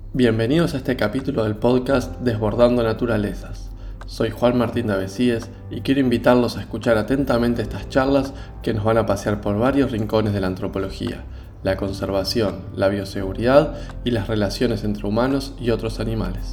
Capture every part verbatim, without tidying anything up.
Bienvenidos a este capítulo del podcast Desbordando Naturalezas. Soy Juan Martín de Avesíes y quiero invitarlos a escuchar atentamente estas charlas que nos van a pasear por varios rincones de la antropología, la conservación, la bioseguridad y las relaciones entre humanos y otros animales.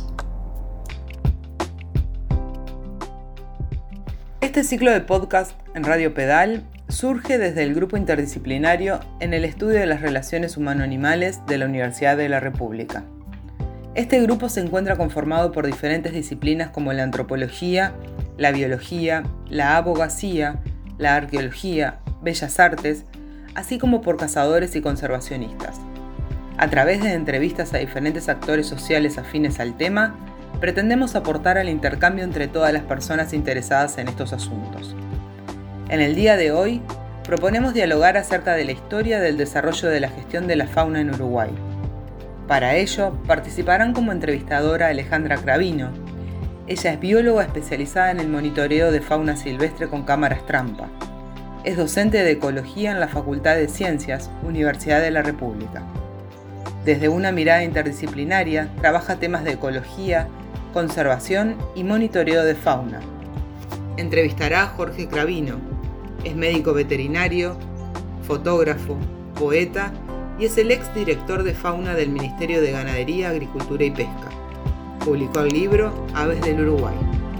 Este ciclo de podcast en Radio Pedal surge desde el grupo interdisciplinario en el estudio de las relaciones humano-animales de la Universidad de la República. Este grupo se encuentra conformado por diferentes disciplinas como la antropología, la biología, la abogacía, la arqueología, bellas artes, así como por cazadores y conservacionistas. A través de entrevistas a diferentes actores sociales afines al tema, pretendemos aportar al intercambio entre todas las personas interesadas en estos asuntos. En el día de hoy, proponemos dialogar acerca de la historia del desarrollo de la gestión de la fauna en Uruguay. Para ello, participarán como entrevistadora Alejandra Cravino. Ella es bióloga especializada en el monitoreo de fauna silvestre con cámaras trampa. Es docente de ecología en la Facultad de Ciencias, Universidad de la República. Desde una mirada interdisciplinaria, trabaja temas de ecología, conservación y monitoreo de fauna. Entrevistará a Jorge Cravino. Es médico veterinario, fotógrafo, poeta y es el ex director de fauna del Ministerio de Ganadería, Agricultura y Pesca. Publicó el libro Aves del Uruguay.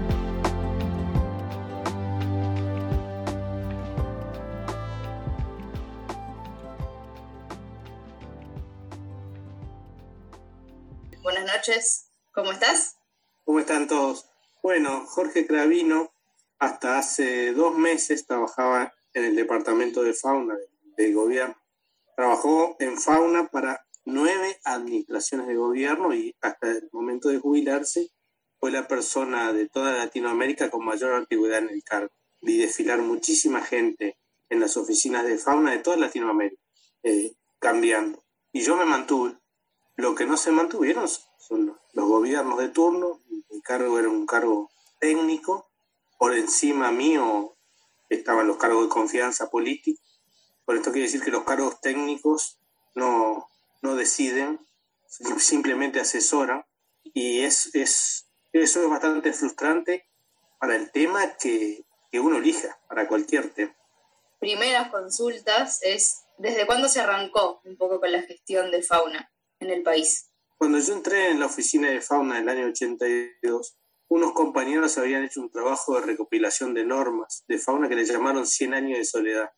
Buenas noches, ¿cómo estás? ¿Cómo están todos? Bueno, Jorge Cravino hasta hace dos meses trabajaba en el departamento de fauna del gobierno. Trabajó en fauna para nueve administraciones de gobierno y hasta el momento de jubilarse fue la persona de toda Latinoamérica con mayor antigüedad en el cargo. Vi desfilar muchísima gente en las oficinas de fauna de toda Latinoamérica, eh, cambiando. Y yo me mantuve. Lo que no se mantuvieron son los, los gobiernos de turno. Mi cargo era un cargo técnico. Por encima mío estaban los cargos de confianza política. Por esto quiere decir que los cargos técnicos no, no deciden, simplemente asesoran. Y es, es, eso es bastante frustrante para el tema que, que uno elija, para cualquier tema. Primeras consultas es, ¿desde cuándo se arrancó un poco con la gestión de fauna en el país? Cuando yo entré en la oficina de fauna en el año ochenta y dos, unos compañeros habían hecho un trabajo de recopilación de normas de fauna que le llamaron cien años de soledad.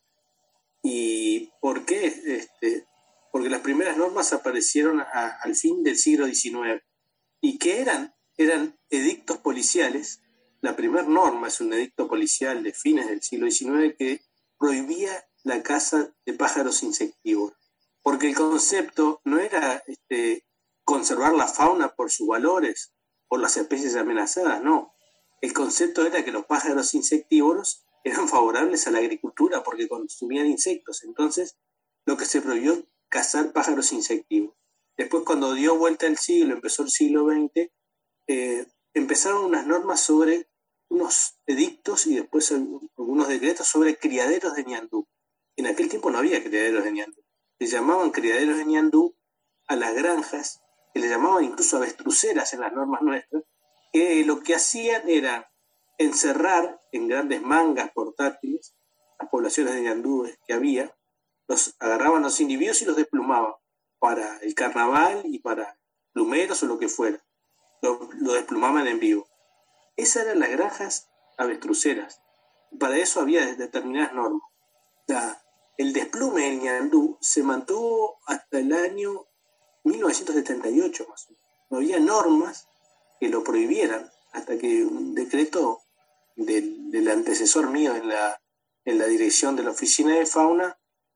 ¿Y por qué? Este, porque las primeras normas aparecieron a, al fin del siglo diecinueve. ¿Y qué eran? Eran edictos policiales. La primera norma es un edicto policial de fines del siglo diecinueve que prohibía la caza de pájaros insectívoros. Porque el concepto no era este, conservar la fauna por sus valores, por las especies amenazadas, no. El concepto era que los pájaros insectívoros eran favorables a la agricultura porque consumían insectos. Entonces, lo que se prohibió, cazar pájaros insectívoros. Después, cuando dio vuelta el siglo, empezó el siglo veinte, eh, empezaron unas normas sobre unos edictos y después algunos decretos sobre criaderos de ñandú. En aquel tiempo no había criaderos de ñandú. Le llamaban criaderos de ñandú a las granjas, que le llamaban incluso avestruceras en las normas nuestras, que lo que hacían era encerrar en grandes mangas portátiles las poblaciones de ñandúes que había, los agarraban los individuos y los desplumaban para el carnaval y para plumeros o lo que fuera. Lo, lo desplumaban en vivo. Esas eran las granjas avestruceras. Para eso había determinadas normas. La, el desplume del ñandú se mantuvo hasta el año mil novecientos setenta y ocho más o menos. No había normas que lo prohibieran hasta que un decreto Del, del antecesor mío en la, en la dirección de la oficina de fauna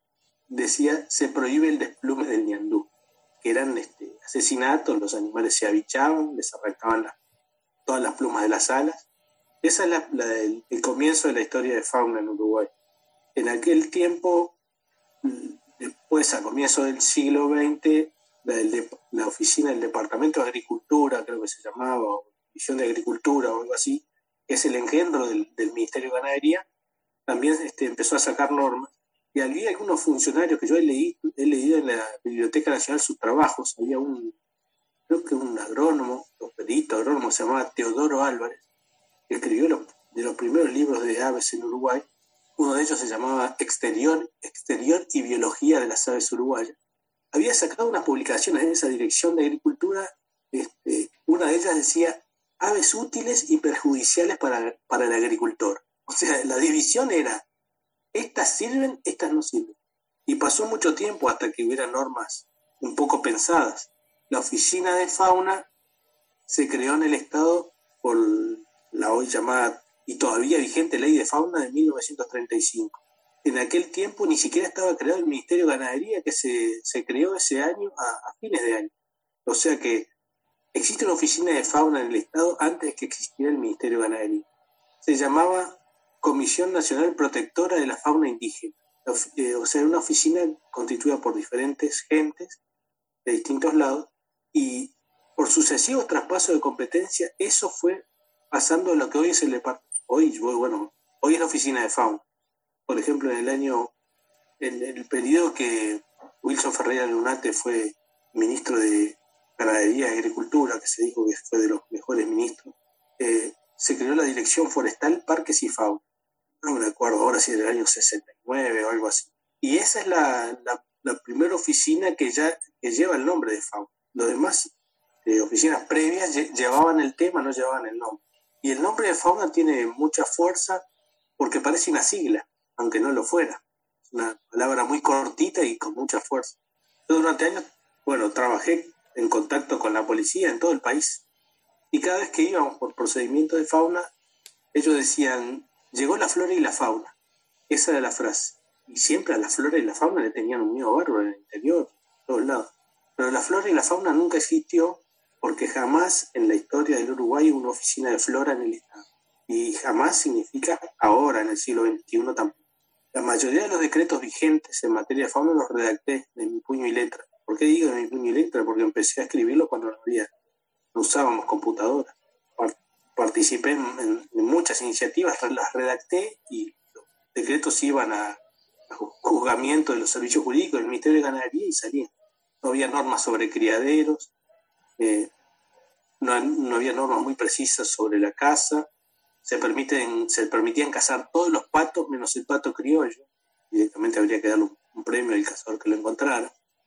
decía se prohíbe el desplume del ñandú, que eran este, asesinatos, los animales se abichaban, les arrancaban la, todas las plumas de las alas. Ese es la, la, el, el comienzo de la historia de fauna en Uruguay. En aquel tiempo, después a comienzos del siglo veinte, la, el, la oficina del Departamento de Agricultura, creo que se llamaba, o División de Agricultura o algo así, que es el engendro del, del Ministerio de Ganadería, también este, empezó a sacar normas. Y había algunos funcionarios que yo he leído, he leído en la Biblioteca Nacional sus trabajos. Había un, creo que un agrónomo, un periodista agrónomo, se llamaba Teodoro Álvarez, que escribió los, de los primeros libros de aves en Uruguay. Uno de ellos se llamaba Exterior, Exterior y Biología de las Aves Uruguayas. Había sacado unas publicaciones en esa dirección de agricultura. Este, una de ellas decía aves útiles y perjudiciales para, para el agricultor. O sea, la división era, estas sirven, estas no sirven. Y pasó mucho tiempo hasta que hubiera normas un poco pensadas. La Oficina de Fauna se creó en el Estado por la hoy llamada y todavía vigente Ley de Fauna de mil novecientos treinta y cinco. En aquel tiempo ni siquiera estaba creado el Ministerio de Ganadería, que se, se creó ese año a, a fines de año. O sea que existe una Oficina de Fauna en el Estado antes de que existiera el Ministerio de Ganadería. Se llamaba Comisión Nacional Protectora de la Fauna Indígena. O sea, una oficina constituida por diferentes gentes de distintos lados, y por sucesivos traspasos de competencia, eso fue pasando a lo que hoy es el departamento. Hoy, bueno, hoy es la Oficina de Fauna. Por ejemplo, en el año, en el periodo que Wilson Ferreira Lunate fue ministro de Ganadería y Agricultura, que se dijo que fue de los mejores ministros, eh, se creó la Dirección Forestal, Parques y Fauna. No me acuerdo ahora si era el año sesenta y nueve o algo así. Y esa es la, la, la primera oficina que ya que lleva el nombre de fauna. Los demás eh, oficinas previas lle- llevaban el tema, no llevaban el nombre. Y el nombre de fauna tiene mucha fuerza porque parece una sigla, aunque no lo fuera. Es una palabra muy cortita y con mucha fuerza. Yo durante años, bueno, trabajé en contacto con la policía en todo el país. Y cada vez que íbamos por procedimientos de fauna, ellos decían, llegó la flora y la fauna. Esa era la frase. Y siempre a la flora y la fauna le tenían un miedo bárbaro en el interior, en todos lados. Pero la flora y la fauna nunca existió porque jamás en la historia del Uruguay hubo una oficina de flora en el Estado. Y jamás significa ahora, en el siglo veintiuno tampoco. La mayoría de los decretos vigentes en materia de fauna los redacté de mi puño y letra. ¿Por qué digo de mi puño y letra? Porque empecé a escribirlo cuando no había, no usábamos computadoras. Participé en, en, en muchas iniciativas, las redacté y los decretos iban a, a juzgamiento de los servicios jurídicos del Ministerio de Ganadería y salían. No había normas sobre criaderos, eh, no, no había normas muy precisas sobre la caza, se, permiten, se permitían cazar todos los patos menos el pato criollo, directamente habría que darle un, un premio al cazador que lo encontrara.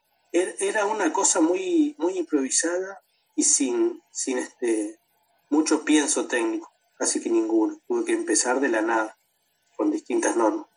Era una cosa muy, muy improvisada y sin, sin este... mucho pienso técnico, casi que ninguno. Tuve que empezar de la nada, con distintas normas.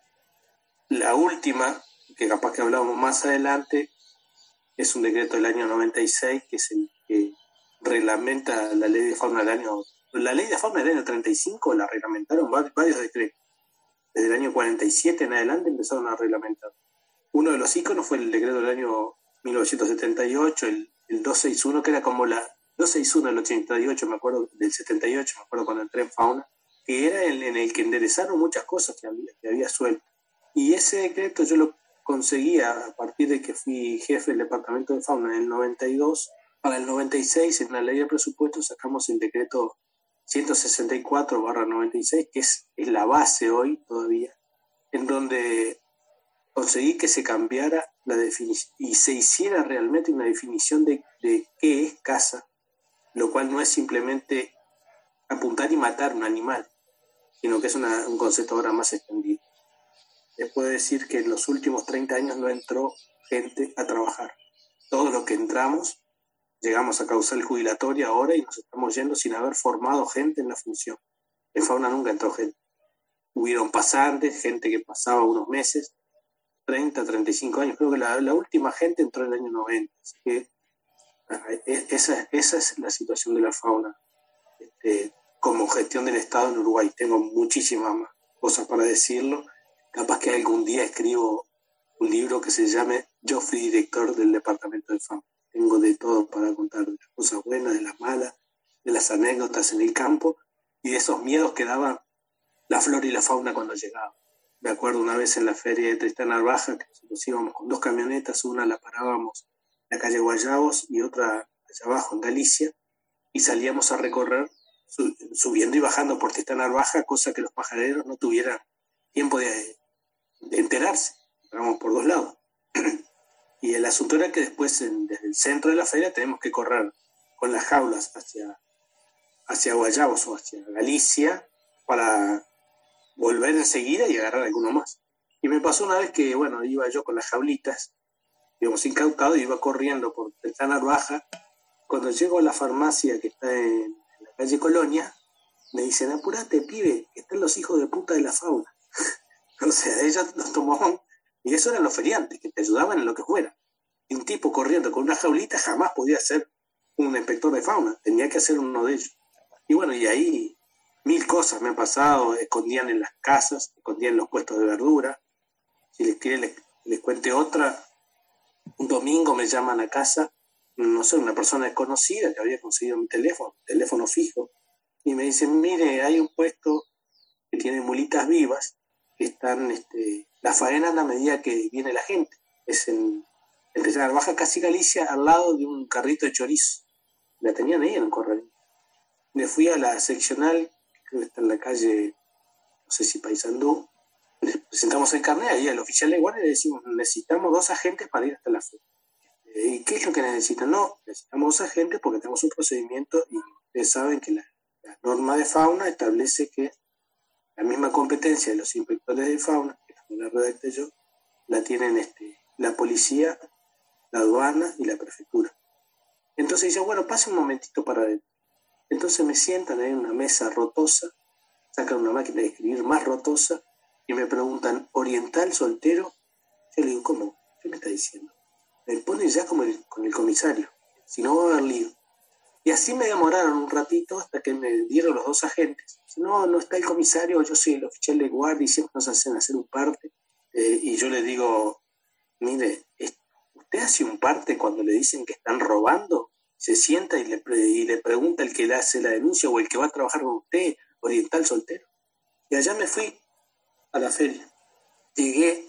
La última, que capaz que hablamos más adelante, es un decreto del año noventa y seis, que es el que reglamenta la ley de fauna del año... La ley de fauna del año treinta y cinco la reglamentaron varios decretos. Desde el año cuarenta y siete en adelante empezaron a reglamentar. Uno de los íconos fue el decreto del año mil novecientos setenta y ocho, el, el doscientos sesenta y uno, que era como la... doscientos sesenta y uno del ochenta y ocho, me acuerdo, del setenta y ocho, me acuerdo cuando entré en fauna, que era el en el que enderezaron muchas cosas que había, que había suelto. Y ese decreto yo lo conseguía a partir de que fui jefe del departamento de fauna en el noventa y dos. Para el noventa y seis, en la ley de presupuesto, sacamos el decreto ciento sesenta y cuatro barra noventa y seis, que es, es la base hoy todavía, en donde conseguí que se cambiara la definición y se hiciera realmente una definición de, de qué es caza, lo cual no es simplemente apuntar y matar un animal, sino que es una, un concepto ahora más extendido. Les puedo decir que en los últimos treinta años no entró gente a trabajar. Todos los que entramos llegamos a causal jubilatoria ahora y nos estamos yendo sin haber formado gente en la función. En fauna nunca entró gente. Hubieron pasantes, gente que pasaba unos meses, treinta, treinta y cinco años. Creo que la, la última gente entró en el año noventa. Así que esa, esa es la situación de la fauna este, como gestión del Estado en Uruguay. Tengo muchísimas más cosas para decirlo. Capaz que algún día escribo un libro que se llame Yo fui director del departamento de fauna. Tengo de todo para contar, de las cosas buenas, de las malas, de las anécdotas en el campo y de esos miedos que daba la flora y la fauna cuando llegaba. Me acuerdo una vez en la feria de Tristán Narvaja que nosotros íbamos con dos camionetas, una la parábamos en la calle Guayabos y otra allá abajo en Galicia, y salíamos a recorrer subiendo y bajando por Tristán Narvaja, cosa que los pajareros no tuvieran tiempo de, de enterarse. Íbamos por dos lados. Y el asunto era que después, en, desde el centro de la feria, tenemos que correr con las jaulas hacia, hacia Guayabos o hacia Galicia para volver enseguida y agarrar alguno más. Y me pasó una vez que, bueno, iba yo con las jaulitas, digamos, incautado, y iba corriendo por Ventana Baja. Cuando llego a la farmacia que está en, en la calle Colonia, me dicen, apurate, pibe, que están los hijos de puta de la fauna. O sea, ellos los tomaban, y eso eran los feriantes, que te ayudaban en lo que fuera. Y un tipo corriendo con una jaulita jamás podía ser un inspector de fauna, tenía que ser uno de ellos. Y bueno, y ahí mil cosas me han pasado, escondían en las casas, escondían en los puestos de verdura. Si les quiere, les, les cuente otra. Un domingo me llaman a casa, no sé, una persona desconocida que había conseguido mi teléfono, teléfono fijo, y me dicen, mire, hay un puesto que tiene mulitas vivas, que están, este, la faena a la medida que viene la gente. Es en el que se Baja casi Galicia, al lado de un carrito de chorizo. La tenían ahí en el corral. Me fui a la seccional, creo que está en la calle, no sé si Paysandú. Les presentamos el carnet ahí al oficial de guardia y le decimos, necesitamos dos agentes para ir hasta la feria. ¿Y qué es lo que necesitan? No, necesitamos dos agentes porque tenemos un procedimiento y ustedes saben que la, la norma de fauna establece que la misma competencia de los inspectores de fauna, que también la redacté yo, la tienen este, la policía, la aduana y la prefectura. Entonces dice, bueno, pase un momentito para adentro. Entonces me sientan ahí en una mesa rotosa, sacan una máquina de escribir más rotosa y me preguntan, ¿oriental soltero? Yo le digo, ¿cómo? ¿Qué me está diciendo? Me ponen ya como el, con el comisario, si no va a haber lío. Y así me demoraron un ratito hasta que me dieron los dos agentes. Si no, no está el comisario, yo soy el oficial de guardia y siempre nos hacen hacer un parte. Eh, y yo le digo, mire, ¿usted hace un parte cuando le dicen que están robando? Se sienta y le, y le pregunta el que le hace la denuncia o el que va a trabajar con usted, oriental soltero. Y allá me fui a la feria. Llegué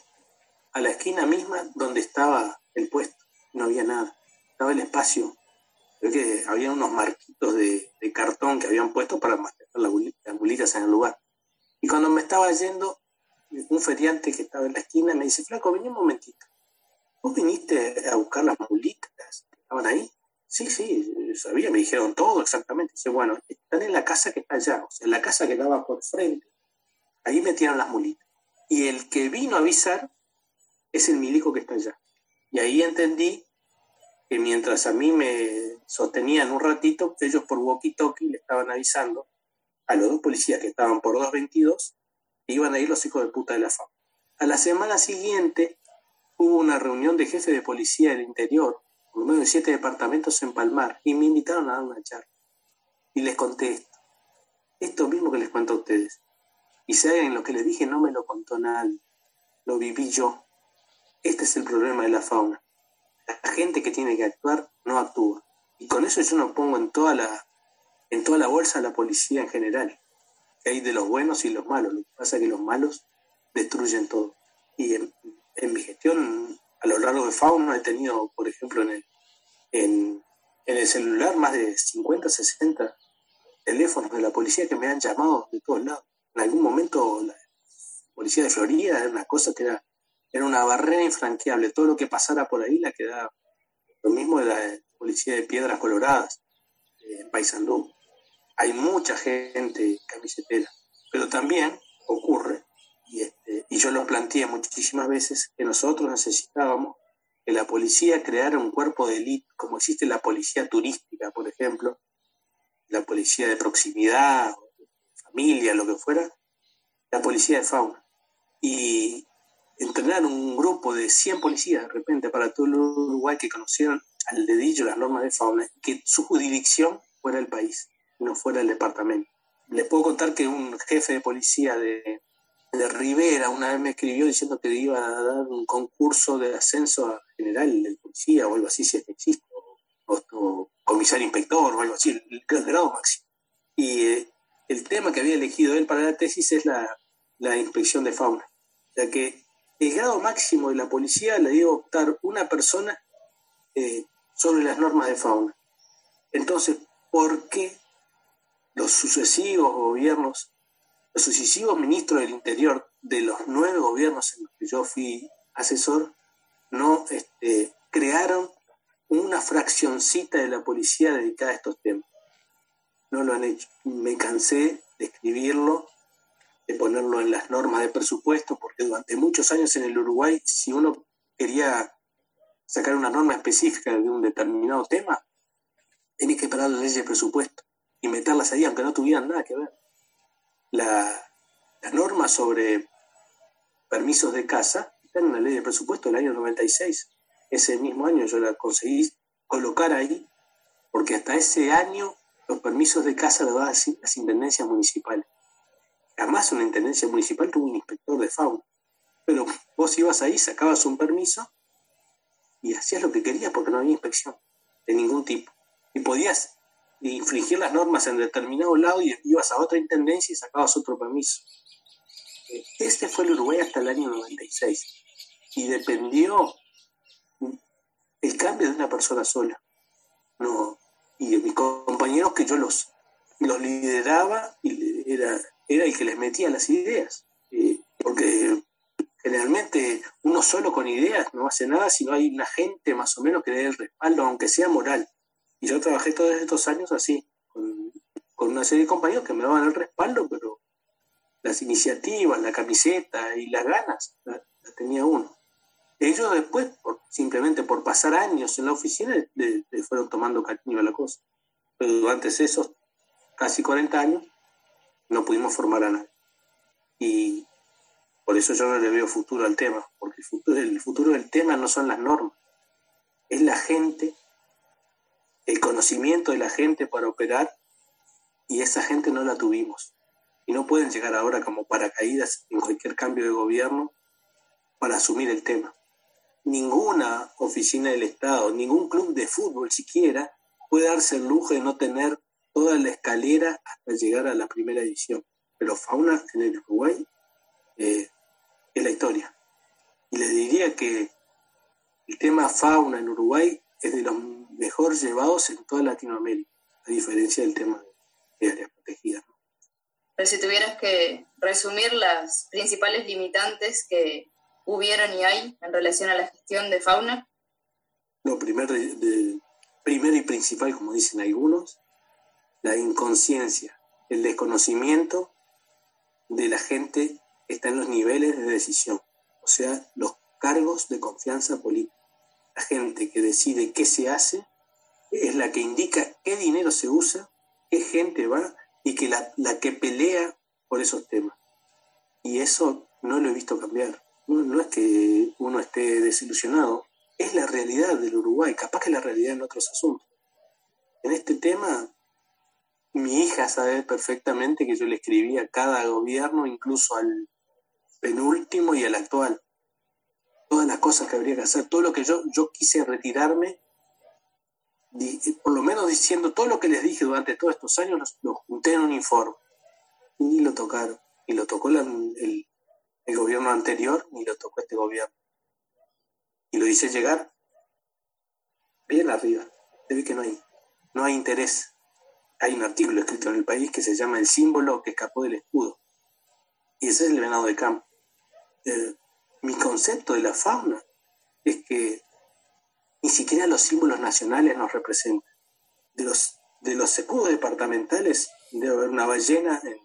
a la esquina misma donde estaba el puesto. No había nada. Estaba el espacio. Creo que había unos marquitos de, de cartón que habían puesto para mantener las mulitas en el lugar. Y cuando me estaba yendo, un feriante que estaba en la esquina me dice, flaco, vení un momentito. ¿Vos viniste a buscar las mulitas que estaban ahí? Sí, sí, sabía, me dijeron todo exactamente. Dice, bueno, están en la casa que está allá, o sea, en la casa que estaba por frente. Ahí metieron las mulitas. Y el que vino a avisar es el milico que está allá. Y ahí entendí que mientras a mí me sostenían un ratito, ellos por walkie-talkie le estaban avisando a los dos policías que estaban por doscientos veintidós que iban a ir los hijos de puta de la fauna. A la semana siguiente hubo una reunión de jefes de policía del interior, por lo menos de siete departamentos en Palmar, y me invitaron a dar una charla. Y les conté esto. Esto mismo que les cuento a ustedes. Y saben, lo que les dije no me lo contó nadie. Lo viví yo. Este es el problema de la fauna. La gente que tiene que actuar no actúa. Y con eso yo no pongo en toda la, en toda la bolsa a la policía en general. Que hay de los buenos y los malos. Lo que pasa es que los malos destruyen todo. Y en, en mi gestión, a lo largo de fauna, he tenido, por ejemplo, en el, en, en el celular más de cincuenta, sesenta teléfonos de la policía que me han llamado de todos lados. En algún momento la policía de Florida era una cosa que era, era una barrera infranqueable. Todo lo que pasara por ahí la quedaba. Lo mismo de la policía de Piedras Coloradas, en Paysandú. Hay mucha gente camisetera, pero también ocurre, y, este, y yo lo planteé muchísimas veces, que nosotros necesitábamos que la policía creara un cuerpo de élite, como existe la policía turística, por ejemplo, la policía de proximidad, familia, lo que fuera, la policía de fauna. Y entrenar un grupo de cien policías de repente para todo el Uruguay que conocieran al dedillo las normas de fauna, que su jurisdicción fuera el país, no fuera el departamento. Les puedo contar que un jefe de policía de, de Rivera una vez me escribió diciendo que iba a dar un concurso de ascenso a general de policía o algo así, si es que existe, o, o comisario inspector o algo así, el, el grado máximo. Y eh, el tema que había elegido él para la tesis es la, la inspección de fauna. O sea que el grado máximo de la policía le dio a optar una persona eh, sobre las normas de fauna. Entonces, ¿por qué los sucesivos gobiernos, los sucesivos ministros del Interior de los nueve gobiernos en los que yo fui asesor, no este, crearon una una fraccioncita de la policía dedicada a estos temas. No lo han hecho. Me cansé de escribirlo, de ponerlo en las normas de presupuesto, porque durante muchos años en el Uruguay, si uno quería sacar una norma específica de un determinado tema, tenía que parar las leyes de presupuesto y meterlas ahí, aunque no tuvieran nada que ver. La, la norma sobre permisos de caza está en la ley de presupuesto del año noventa y seis. Ese mismo año yo la conseguí colocar ahí, porque hasta ese año los permisos de caza los daban las intendencias municipales. Jamás una intendencia municipal tuvo un inspector de fauna. Pero vos ibas ahí, sacabas un permiso y hacías lo que querías porque no había inspección de ningún tipo. Y podías infringir las normas en determinado lado y ibas a otra intendencia y sacabas otro permiso. Este fue el Uruguay hasta el año noventa y seis. Y dependió el cambio de una persona sola. No, y de mis compañeros que yo los, los lideraba y era, era el que les metía las ideas. Eh, porque generalmente uno solo con ideas no hace nada si no hay una gente más o menos que le dé el respaldo, aunque sea moral. Y yo trabajé todos estos años así, con, con una serie de compañeros que me daban el respaldo, pero las iniciativas, la camiseta y las ganas las la tenía uno. Ellos después, por, simplemente por pasar años en la oficina, le, le fueron tomando cariño a la cosa. Pero durante esos casi cuarenta años no pudimos formar a nadie. Y por eso yo no le veo futuro al tema, porque el futuro, el futuro del tema no son las normas, es la gente, el conocimiento de la gente para operar, y esa gente no la tuvimos. Y no pueden llegar ahora como paracaídas en cualquier cambio de gobierno para asumir el tema. Ninguna oficina del Estado, ningún club de fútbol siquiera puede darse el lujo de no tener toda la escalera hasta llegar a la primera edición. Pero fauna en el Uruguay eh, es la historia. Y les diría que el tema fauna en Uruguay es de los mejor llevados en toda Latinoamérica, a diferencia del tema de áreas protegidas. Pero si tuvieras que resumir las principales limitantes que hubieron y hay en relación a la gestión de fauna. Lo primero, de, de, primero y principal, como dicen algunos, la inconsciencia, el desconocimiento de la gente que está en los niveles de decisión, o sea, los cargos de confianza política. La gente que decide qué se hace es la que indica qué dinero se usa, qué gente va y que la, la que pelea por esos temas. Y eso no lo he visto cambiar. No, no es que uno esté desilusionado, es la realidad del Uruguay, capaz que la realidad en otros asuntos. En este tema, mi hija sabe perfectamente que yo le escribí a cada gobierno, incluso al penúltimo y al actual. Todas las cosas que habría que hacer, todo lo que yo, yo quise retirarme, por lo menos diciendo todo lo que les dije durante todos estos años, lo, lo junté en un informe. Y ni lo tocaron, ni lo tocó la, el, el gobierno anterior, ni lo tocó este gobierno. Y lo hice llegar bien arriba. Se ve que no hay, no hay interés. Hay un artículo escrito en El País que se llama El símbolo que escapó del escudo. Y ese es el venado de campo. Eh, mi concepto de la fauna es que ni siquiera los símbolos nacionales nos representan. De los, de los escudos departamentales debe haber una ballena en,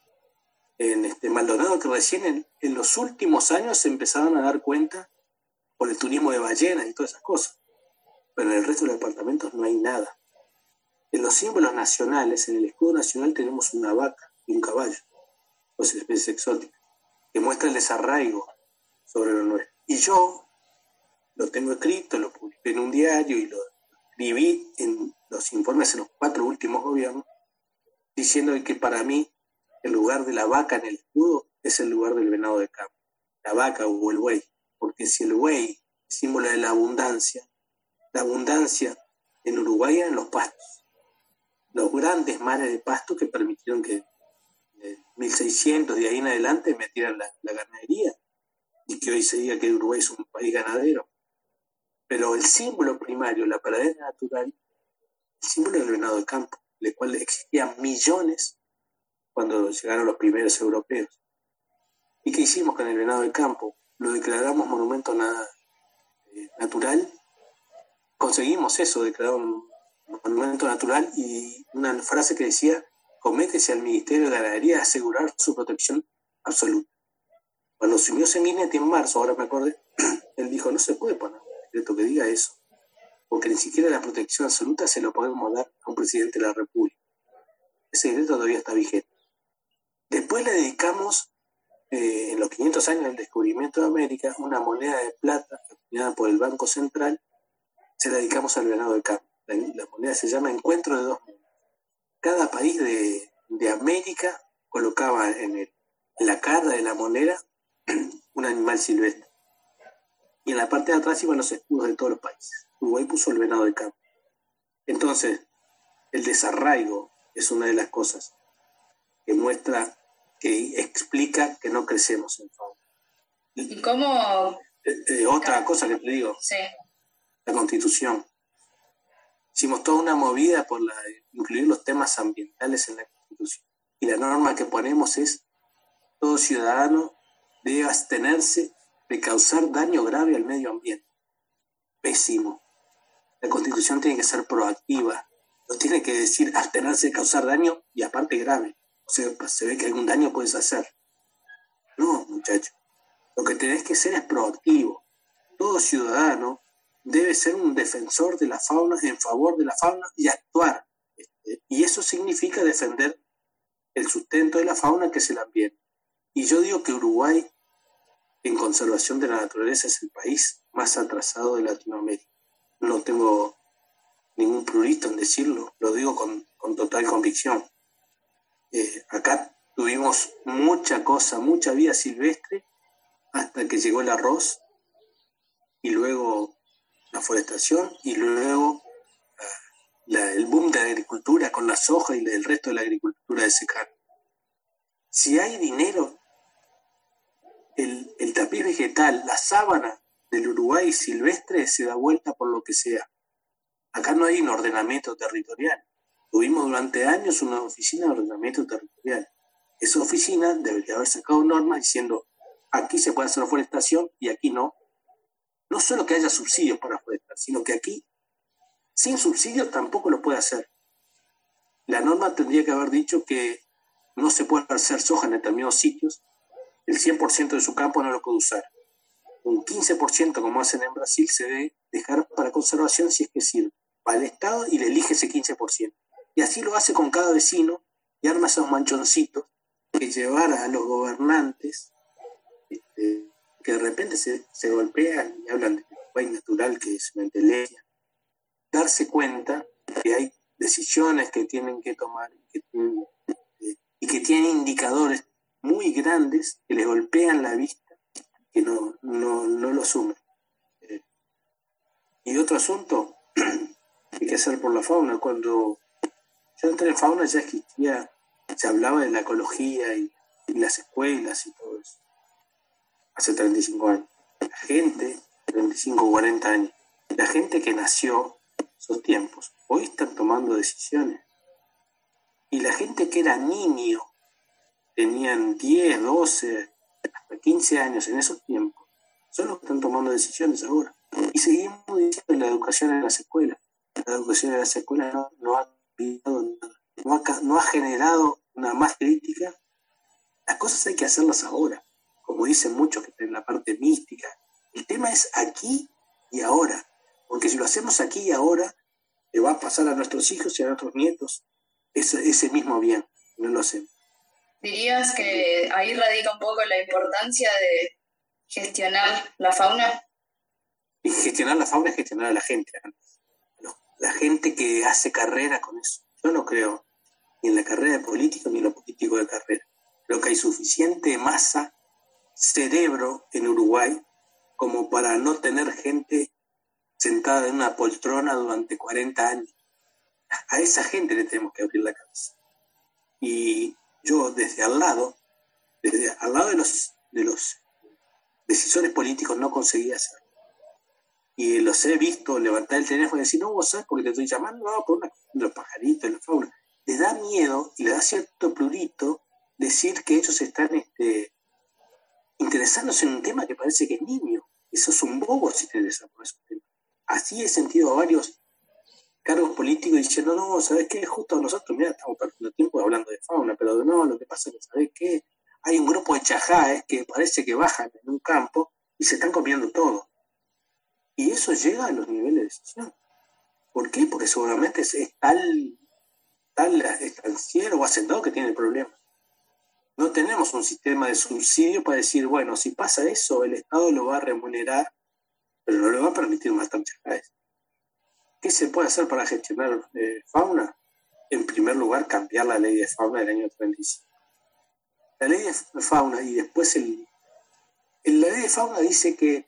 en este Maldonado que recién en, en los últimos años se empezaron a dar cuenta por el turismo de ballenas y todas esas cosas. Pero en el resto de los departamentos no hay nada. En los símbolos nacionales, en el escudo nacional tenemos una vaca y un caballo, dos especies exóticas, que muestra el desarraigo sobre lo nuestro. Y yo lo tengo escrito, lo publiqué en un diario y lo escribí en los informes en los cuatro últimos gobiernos, diciendo que para mí el lugar de la vaca en el escudo es el lugar del venado de campo, la vaca o el buey, porque si el buey es símbolo de la abundancia, la abundancia en Uruguay eran los pastos, los grandes mares de pasto que permitieron que en mil seiscientos de ahí en adelante metieran la, la ganadería y que hoy se diga que Uruguay es un país ganadero. Pero el símbolo primario, la pradera natural, el símbolo del venado de campo, del cual existían millones cuando llegaron los primeros europeos. ¿Y qué hicimos con el venado de campo? Lo declaramos monumento na- eh, natural, conseguimos eso, declarar un monumento natural, y una frase que decía: cométese al Ministerio de Ganadería asegurar su protección absoluta. Cuando asumió Sanguinetti en marzo, ahora me acordé, él dijo: no se puede poner un decreto que diga eso, porque ni siquiera la protección absoluta se lo podemos dar a un presidente de la República. Ese decreto todavía está vigente. Después le dedicamos, eh, en los quinientos años del descubrimiento de América, una moneda de plata acuñada por el Banco Central, se la dedicamos al venado de campo. La, la moneda se llama Encuentro de dos Mundos. Cada país de, de América colocaba en, el, en la cara de la moneda un animal silvestre. Y en la parte de atrás iban los escudos de todos los países. Uruguay puso el venado de campo. Entonces, el desarraigo es una de las cosas que muestra, que explica que no crecemos en fauna. ¿Y cómo? Eh, eh, otra cosa que te digo, sí. La Constitución. Hicimos toda una movida por la, incluir los temas ambientales en la Constitución. Y la norma que ponemos es: todo ciudadano debe abstenerse de causar daño grave al medio ambiente. Pésimo. La Constitución tiene que ser proactiva. No tiene que decir abstenerse de causar daño y aparte grave. O sea, se ve que algún daño puedes hacer. No, muchacho. Lo que tenés que ser es proactivo. Todo ciudadano debe ser un defensor de la fauna, en favor de la fauna, y actuar. Y eso significa defender el sustento de la fauna, que es el ambiente. Y yo digo que Uruguay, en conservación de la naturaleza, es el país más atrasado de Latinoamérica. No tengo ningún prurito en decirlo, lo digo con, con total convicción. Eh, acá tuvimos mucha cosa, mucha vida silvestre, hasta que llegó el arroz, y luego la forestación, y luego la, el boom de la agricultura con la soja y el resto de la agricultura de secano. Si hay dinero, el, el tapiz vegetal, la sábana del Uruguay silvestre se da vuelta por lo que sea. Acá no hay un ordenamiento territorial. Tuvimos durante años una oficina de ordenamiento territorial. Esa oficina debería haber sacado normas diciendo: aquí se puede hacer forestación y aquí no. No solo que haya subsidios para forestar, sino que aquí, sin subsidios, tampoco lo puede hacer. La norma tendría que haber dicho que no se puede hacer soja en determinados sitios, el cien por ciento de su campo no lo puede usar. Un quince por ciento, como hacen en Brasil, se debe dejar para conservación si es que sirve. Va al Estado y le elige ese quince por ciento. Y así lo hace con cada vecino y arma esos manchoncitos que llevara a los gobernantes, este, que de repente se, se golpean y hablan de Uruguay natural, que es una entelequia. Darse cuenta que hay decisiones que tienen que tomar y que tienen, eh, y que tienen indicadores muy grandes que les golpean la vista, que no, no, no lo asumen. Eh, y otro asunto que hay que hacer por la fauna. Cuando yo entré en fauna ya existía, se hablaba de la ecología y, y las escuelas y todo eso. Hace treinta y cinco años. La gente, treinta y cinco, cuarenta años, la gente que nació esos tiempos, hoy están tomando decisiones. Y la gente que era niño, tenían diez, doce, hasta quince años en esos tiempos, son los que están tomando decisiones ahora. Y seguimos diciendo la educación en las escuelas. La educación en las escuelas no, no ha cambiado nada, no ha, no ha generado una más crítica. Las cosas hay que hacerlas ahora, como dicen muchos que tienen la parte mística. El tema es aquí y ahora, porque si lo hacemos aquí y ahora, le va a pasar a nuestros hijos y a nuestros nietos ese, ese mismo bien, no lo hacemos. ¿Dirías que ahí radica un poco la importancia de gestionar la fauna? Y gestionar la fauna es gestionar a la gente. ¿no? La gente que hace carrera con eso. Yo no creo ni en la carrera de político ni en lo político de carrera. Creo que hay suficiente masa, cerebro en Uruguay como para no tener gente sentada en una poltrona durante cuarenta años. A esa gente le tenemos que abrir la cabeza. Y yo desde al lado, desde al lado de los, de los decisores políticos no conseguía hacerlo. Y los he visto levantar el teléfono y decir: no, vos sabés por qué te estoy llamando, no, por una, los pajaritos, la fauna. Les da miedo y les da cierto prurito decir que ellos están este, interesándose en un tema que parece que es niño. Eso es un bobo si te interesan por ese tema. así he sentido a varios cargos políticos diciendo, no, ¿sabes qué? Justo nosotros, mira, estamos perdiendo tiempo hablando de fauna, pero no, lo que pasa es que, ¿sabes qué? Hay un grupo de chajáes que parece que bajan en un campo y se están comiendo todo. Y eso llega a los niveles de decisión. ¿Por qué? Porque seguramente es, es tal, tal estanciero o hacendado que tiene el problema. No tenemos un sistema de subsidio para decir, bueno, si pasa eso, el Estado lo va a remunerar, pero no le va a permitir matar chajáes. ¿Qué se puede hacer para gestionar eh, fauna? En primer lugar, cambiar la ley de fauna del año treinta y cinco. La ley de fauna y después el... el la ley de fauna dice que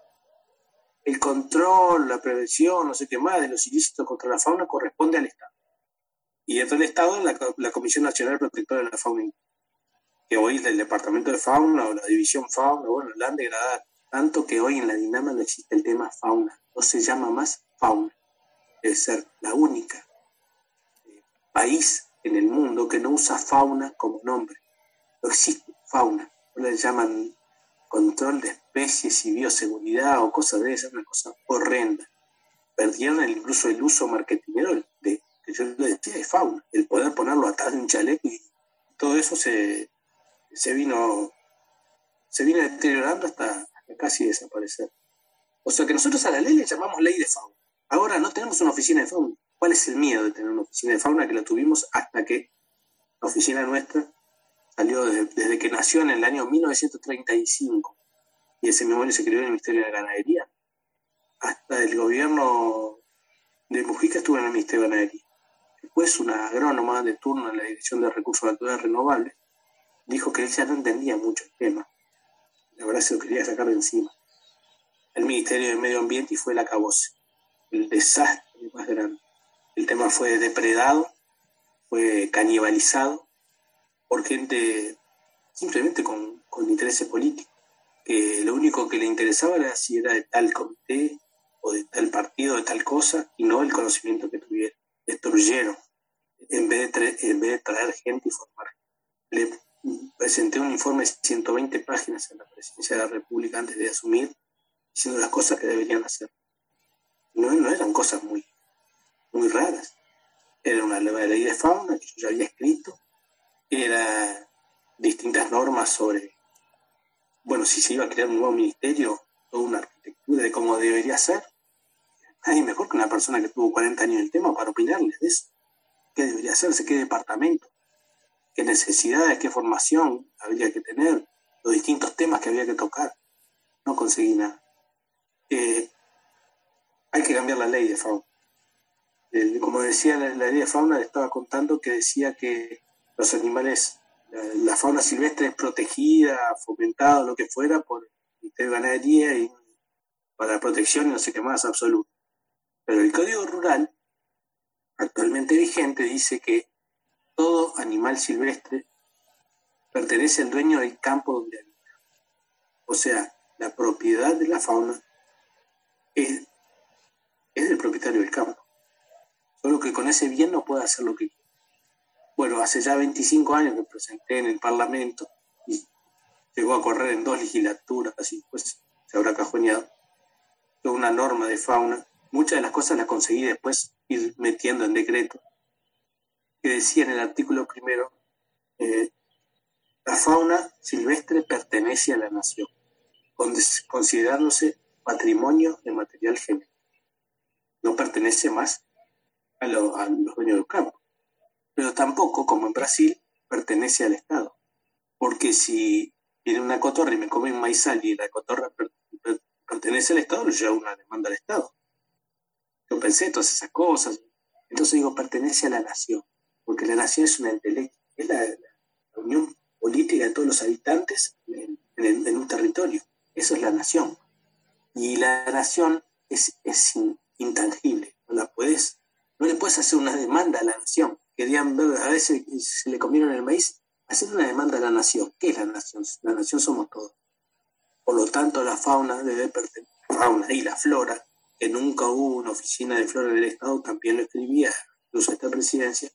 el control, la prevención, no sé qué más, de los ilícitos contra la fauna corresponde al Estado. Y dentro del Estado, la, la Comisión Nacional Protectora de la Fauna, que hoy es del Departamento de Fauna o la División Fauna, bueno, la han degradado tanto que hoy en la Dinama no existe el tema fauna, no se llama más fauna. Debe ser la única eh, país en el mundo que no usa fauna como nombre. No existe fauna, no le llaman control de especies y bioseguridad o cosas de esas, una cosa horrenda. Perdieron el, incluso el uso marketingero de, que yo le decía, de fauna, el poder ponerlo atrás de un chaleco, y todo eso se, se vino se vino deteriorando hasta, hasta casi desaparecer. O sea que nosotros a la ley le llamamos ley de fauna. Ahora no tenemos una oficina de fauna. ¿Cuál es el miedo de tener una oficina de fauna? Que la tuvimos hasta que la oficina nuestra salió desde, desde que nació en el año mil novecientos treinta y cinco, y ese mismo año se creó en el Ministerio de Ganadería. Hasta el gobierno de Mujica estuvo en el Ministerio de Ganadería. Después una agrónoma de turno en la Dirección de Recursos Naturales Renovables dijo que él ya no entendía mucho el tema. La verdad se lo quería sacar de encima. El Ministerio de Medio Ambiente y fue el acabose. El desastre más grande. El tema fue depredado, fue canibalizado por gente simplemente con, con intereses políticos, que lo único que le interesaba era si era de tal comité o de tal partido, de tal cosa, y no el conocimiento que tuviera. Destruyeron, en vez de, tra- en vez de traer gente y formar. Le presenté un informe de ciento veinte páginas en la Presidencia de la República antes de asumir, diciendo las cosas que deberían hacer. No, no eran cosas muy, muy raras. Era una ley de fauna que yo ya había escrito, era distintas normas sobre, bueno, si se iba a crear un nuevo ministerio, toda una arquitectura de cómo debería ser. Nadie mejor que una persona que tuvo cuarenta años en el tema para opinarles de eso. ¿Qué debería hacerse? ¿Qué departamento? ¿Qué necesidades? ¿Qué formación habría que tener? Los distintos temas que había que tocar. No conseguí nada. Eh, hay que cambiar la ley de fauna. Eh, como decía la, la ley de fauna, le estaba contando que decía que los animales, la, la fauna silvestre es protegida, fomentada, lo que fuera, por el Ministerio de Ganadería y para la protección y no sé qué más absoluto. Pero el Código Rural, actualmente vigente, dice que todo animal silvestre pertenece al dueño del campo donde habita. O sea, la propiedad de la fauna es, es del propietario del campo. Solo que con ese bien no puede hacer lo que quiere. Bueno, hace ya veinticinco años que presenté en el Parlamento y llegó a correr en dos legislaturas, así pues se habrá cajoneado. Toda una norma de fauna. Muchas de las cosas las conseguí después ir metiendo en decreto, que decía en el artículo primero, eh, la fauna silvestre pertenece a la nación, considerándose patrimonio de material genético. No pertenece más a, lo, a los dueños del campo. Pero tampoco, como en Brasil, pertenece al Estado. Porque si viene una cotorra y me come un maizal y la cotorra per, per, pertenece al Estado, le lleva una demanda al Estado. Yo pensé todas esas cosas. Entonces digo, pertenece a la nación. Porque la nación es una entelequia, es la, la, la unión política de todos los habitantes en, en, en un territorio. Eso es la nación. Y la nación es, es in, intangible. No la puedes, no le puedes hacer una demanda a la nación. Querían ver, a veces se le comieron el maíz, hacer una demanda a la nación. ¿Qué es la nación? La nación somos todos. Por lo tanto, la fauna debe pertenecer, la fauna y la flora, que nunca hubo una oficina de flora del Estado, también lo escribía, incluso esta presidencia,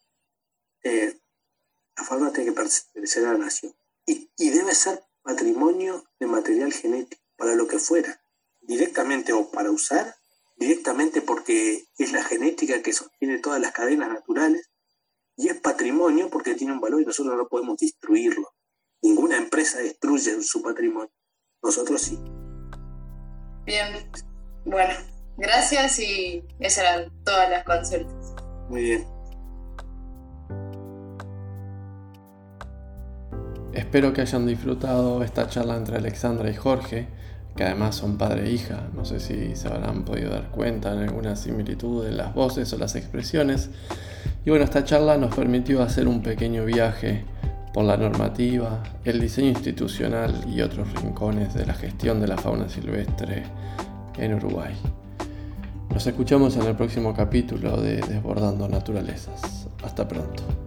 eh, la fauna tiene que pertenecer a la nación. Y, y debe ser patrimonio de material genético, para lo que fuera, directamente o para usar directamente porque es la genética que sostiene todas las cadenas naturales, y es patrimonio porque tiene un valor y nosotros no podemos destruirlo. Ninguna empresa destruye su patrimonio, nosotros sí. Bien, bueno, gracias y esas eran todas las consultas. Muy bien. Espero que hayan disfrutado esta charla entre Alexandra y Jorge, que además son padre e hija. No sé si se habrán podido dar cuenta en alguna similitud en las voces o las expresiones. Y bueno, esta charla nos permitió hacer un pequeño viaje por la normativa, el diseño institucional y otros rincones de la gestión de la fauna silvestre en Uruguay. Nos escuchamos en el próximo capítulo de Desbordando Naturalezas. Hasta pronto.